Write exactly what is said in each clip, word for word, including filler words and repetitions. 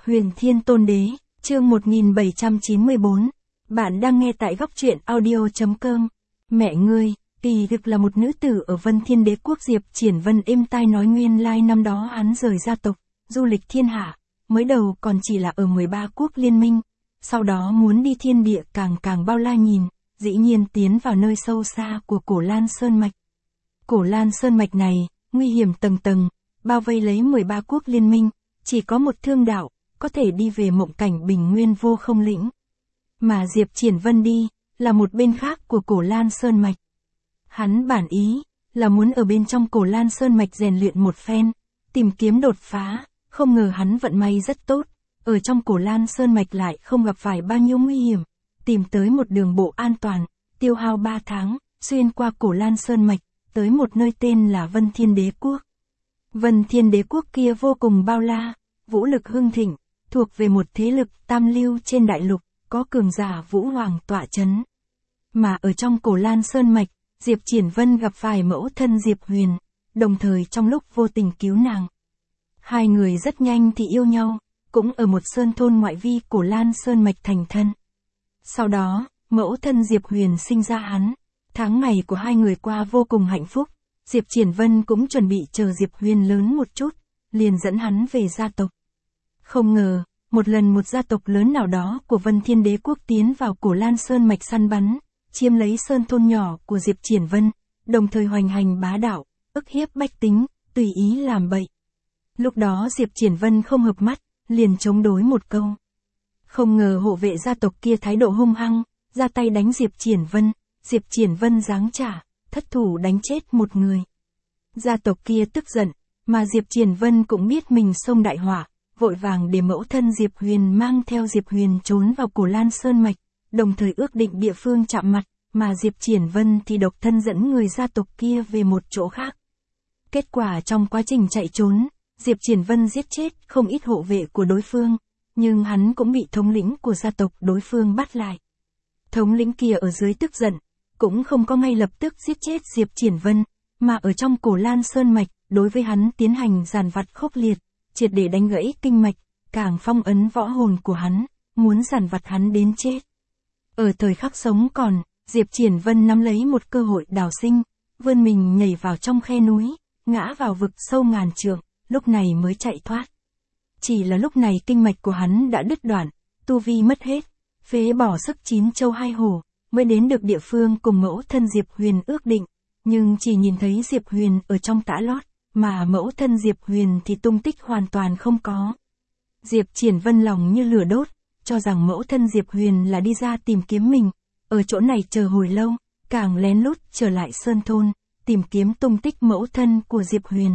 Huyền Thiên Tôn Đế, chương một nghìn bảy trăm chín mươi tư. Bạn đang nghe tại góc truyện audio.com. Mẹ ngươi, kỳ thực là một nữ tử ở Vân Thiên Đế quốc. Diệp Triển Vân êm tai nói nguyên lai năm đó hắn rời gia tộc, du lịch thiên hạ, mới đầu còn chỉ là ở mười ba quốc liên minh, sau đó muốn đi thiên địa càng càng bao la nhìn, dĩ nhiên tiến vào nơi sâu xa của Cổ Lan Sơn Mạch. Cổ Lan Sơn Mạch này, nguy hiểm tầng tầng, bao vây lấy mười ba quốc liên minh, chỉ có một thương đạo, có thể đi về mộng cảnh bình nguyên vô không lĩnh. Mà Diệp Triển Vân đi, là một bên khác của Cổ Lan Sơn Mạch. Hắn bản ý, là muốn ở bên trong Cổ Lan Sơn Mạch rèn luyện một phen, tìm kiếm đột phá, không ngờ hắn vận may rất tốt, ở trong Cổ Lan Sơn Mạch lại không gặp phải bao nhiêu nguy hiểm, tìm tới một đường bộ an toàn, tiêu hao ba tháng, xuyên qua Cổ Lan Sơn Mạch, tới một nơi tên là Vân Thiên Đế Quốc. Vân Thiên Đế Quốc kia vô cùng bao la, vũ lực hưng thịnh, thuộc về một thế lực tam lưu trên đại lục, có cường giả vũ hoàng tọa chấn. Mà ở trong Cổ Lan Sơn Mạch, Diệp Triển Vân gặp phải mẫu thân Diệp Huyền, đồng thời trong lúc vô tình cứu nàng. Hai người rất nhanh thì yêu nhau, cũng ở một sơn thôn ngoại vi Cổ Lan Sơn Mạch thành thân. Sau đó, mẫu thân Diệp Huyền sinh ra hắn, tháng ngày của hai người qua vô cùng hạnh phúc. Diệp Triển Vân cũng chuẩn bị chờ Diệp Huyền lớn một chút, liền dẫn hắn về gia tộc. Không ngờ, một lần một gia tộc lớn nào đó của Vân Thiên Đế Quốc tiến vào Cổ Lan Sơn Mạch săn bắn, chiếm lấy sơn thôn nhỏ của Diệp Triển Vân, đồng thời hoành hành bá đạo, ức hiếp bách tính, tùy ý làm bậy. Lúc đó Diệp Triển Vân không hợp mắt, liền chống đối một câu. Không ngờ hộ vệ gia tộc kia thái độ hung hăng, ra tay đánh Diệp Triển Vân, Diệp Triển Vân giáng trả, thất thủ đánh chết một người. Gia tộc kia tức giận, mà Diệp Triển Vân cũng biết mình xông đại họa, vội vàng để mẫu thân Diệp Huyền mang theo Diệp Huyền trốn vào Cổ Lan Sơn Mạch, đồng thời ước định địa phương chạm mặt, mà Diệp Triển Vân thì độc thân dẫn người gia tộc kia về một chỗ khác. Kết quả trong quá trình chạy trốn, Diệp Triển Vân giết chết không ít hộ vệ của đối phương, nhưng hắn cũng bị thống lĩnh của gia tộc đối phương bắt lại. Thống lĩnh kia ở dưới tức giận, cũng không có ngay lập tức giết chết Diệp Triển Vân, mà ở trong Cổ Lan Sơn Mạch, đối với hắn tiến hành giàn vặt khốc liệt, triệt để đánh gãy kinh mạch, càng phong ấn võ hồn của hắn, muốn giàn vặt hắn đến chết. Ở thời khắc sống còn, Diệp Triển Vân nắm lấy một cơ hội đào sinh, vươn mình nhảy vào trong khe núi, ngã vào vực sâu ngàn trượng, lúc này mới chạy thoát. Chỉ là lúc này kinh mạch của hắn đã đứt đoạn, tu vi mất hết, phế bỏ sức chín châu hai hổ, mới đến được địa phương cùng mẫu thân Diệp Huyền ước định, nhưng chỉ nhìn thấy Diệp Huyền ở trong tã lót, mà mẫu thân Diệp Huyền thì tung tích hoàn toàn không có. Diệp Triển Vân lòng như lửa đốt, cho rằng mẫu thân Diệp Huyền là đi ra tìm kiếm mình, ở chỗ này chờ hồi lâu, càng lén lút trở lại sơn thôn, tìm kiếm tung tích mẫu thân của Diệp Huyền.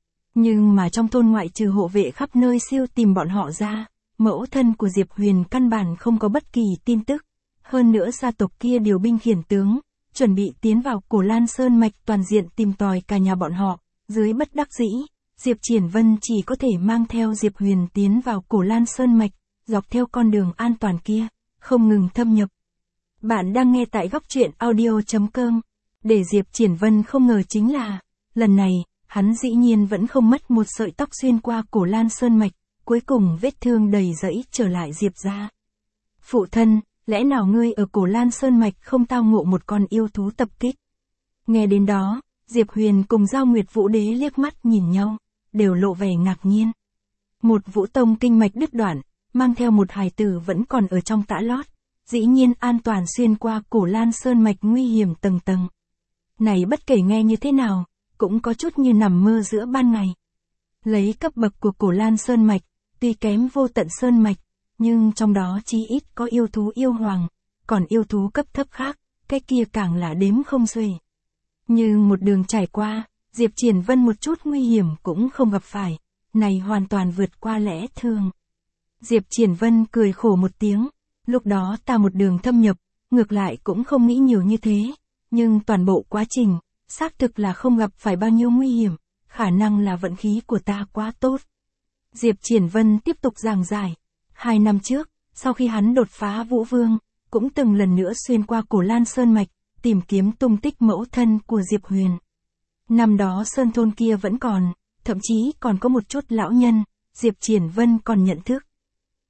Nhưng mà trong thôn ngoại trừ hộ vệ khắp nơi siêu tìm bọn họ ra, mẫu thân của Diệp Huyền căn bản không có bất kỳ tin tức. Hơn nữa gia tộc kia điều binh khiển tướng, chuẩn bị tiến vào Cổ Lan Sơn Mạch toàn diện tìm tòi cả nhà bọn họ. Dưới bất đắc dĩ, Diệp Triển Vân chỉ có thể mang theo Diệp Huyền tiến vào Cổ Lan Sơn Mạch, dọc theo con đường an toàn kia, không ngừng thâm nhập. Bạn đang nghe tại góc truyện audio.com. Để Diệp Triển Vân không ngờ chính là, lần này, hắn dĩ nhiên vẫn không mất một sợi tóc xuyên qua Cổ Lan Sơn Mạch, cuối cùng vết thương đầy rẫy trở lại Diệp gia. Phụ thân, lẽ nào ngươi ở Cổ Lan Sơn Mạch không tao ngộ một con yêu thú tập kích? Nghe đến đó, Diệp Huyền cùng Giao Nguyệt Vũ Đế liếc mắt nhìn nhau, đều lộ vẻ ngạc nhiên. Một Vũ Tông kinh mạch đứt đoạn, mang theo một hài tử vẫn còn ở trong tã lót, dĩ nhiên an toàn xuyên qua Cổ Lan Sơn Mạch nguy hiểm tầng tầng. Này bất kể nghe như thế nào, cũng có chút như nằm mơ giữa ban ngày. Lấy cấp bậc của Cổ Lan Sơn Mạch, tuy kém Vô Tận Sơn Mạch, nhưng trong đó chí ít có yêu thú yêu hoàng, còn yêu thú cấp thấp khác, cái kia càng là đếm không xuể. Nhưng một đường trải qua, Diệp Triển Vân một chút nguy hiểm cũng không gặp phải, này hoàn toàn vượt qua lẽ thường. Diệp Triển Vân cười khổ một tiếng, lúc đó ta một đường thâm nhập, ngược lại cũng không nghĩ nhiều như thế, nhưng toàn bộ quá trình, xác thực là không gặp phải bao nhiêu nguy hiểm, khả năng là vận khí của ta quá tốt. Diệp Triển Vân tiếp tục giảng giải, hai năm trước, sau khi hắn đột phá Vũ Vương, cũng từng lần nữa xuyên qua Cổ Lan Sơn Mạch, tìm kiếm tung tích mẫu thân của Diệp Huyền. Năm đó sơn thôn kia vẫn còn, thậm chí còn có một chút lão nhân, Diệp Triển Vân còn nhận thức.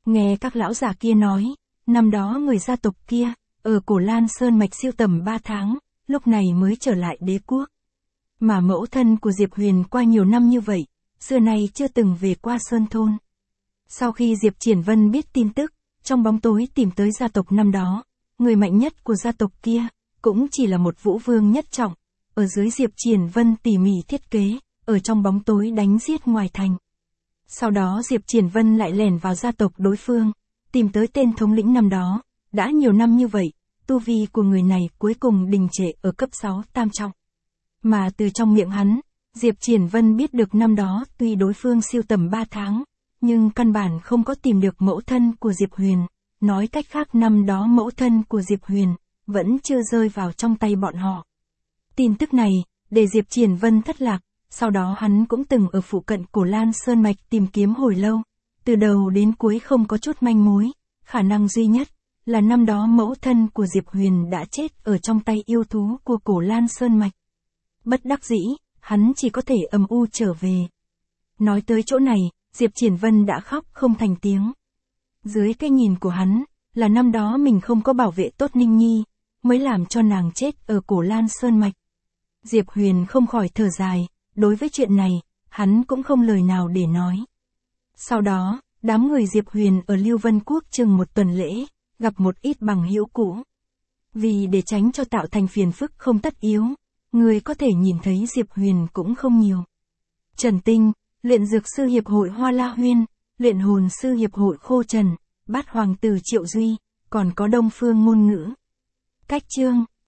Nghe các lão già kia nói, năm đó người gia tộc kia, ở Cổ Lan Sơn Mạch siêu tầm ba tháng, lúc này mới trở lại đế quốc. Mà mẫu thân của Diệp Huyền qua nhiều năm như vậy, xưa nay chưa từng về qua Sơn Thôn. Sau khi Diệp Triển Vân biết tin tức, trong bóng tối tìm tới gia tộc năm đó, người mạnh nhất của gia tộc kia, cũng chỉ là một vũ vương nhất trọng, ở dưới Diệp Triển Vân tỉ mỉ thiết kế, ở trong bóng tối đánh giết ngoài thành. Sau đó Diệp Triển Vân lại lẻn vào gia tộc đối phương, tìm tới tên thống lĩnh năm đó, đã nhiều năm như vậy, tu vi của người này cuối cùng đình trệ ở cấp sáu tam trọng. Mà từ trong miệng hắn, Diệp Triển Vân biết được năm đó tuy đối phương siêu tầm ba tháng, nhưng căn bản không có tìm được mẫu thân của Diệp Huyền, nói cách khác năm đó mẫu thân của Diệp Huyền, vẫn chưa rơi vào trong tay bọn họ. Tin tức này, để Diệp Triển Vân thất lạc, sau đó hắn cũng từng ở phụ cận Cổ Lan Sơn Mạch tìm kiếm hồi lâu, từ đầu đến cuối không có chút manh mối, khả năng duy nhất, là năm đó mẫu thân của Diệp Huyền đã chết ở trong tay yêu thú của Cổ Lan Sơn Mạch. Bất đắc dĩ, hắn chỉ có thể âm u trở về. Nói tới chỗ này, Diệp Triển Vân đã khóc không thành tiếng. Dưới cái nhìn của hắn, là năm đó mình không có bảo vệ tốt Ninh Nhi, mới làm cho nàng chết ở Cổ Lan Sơn Mạch. Diệp Huyền không khỏi thở dài, đối với chuyện này, hắn cũng không lời nào để nói. Sau đó, đám người Diệp Huyền ở Lưu Vân Quốc chừng một tuần lễ, gặp một ít bằng hữu cũ. Vì để tránh cho tạo thành phiền phức không tất yếu, người có thể nhìn thấy Diệp Huyền cũng không nhiều. Trần Tinh, luyện dược sư hiệp hội Hoa La Huyên, luyện hồn sư hiệp hội Khô Trần, Bát Hoàng tử Triệu Duy, còn có Đông Phương Ngôn Ngữ. Cách chương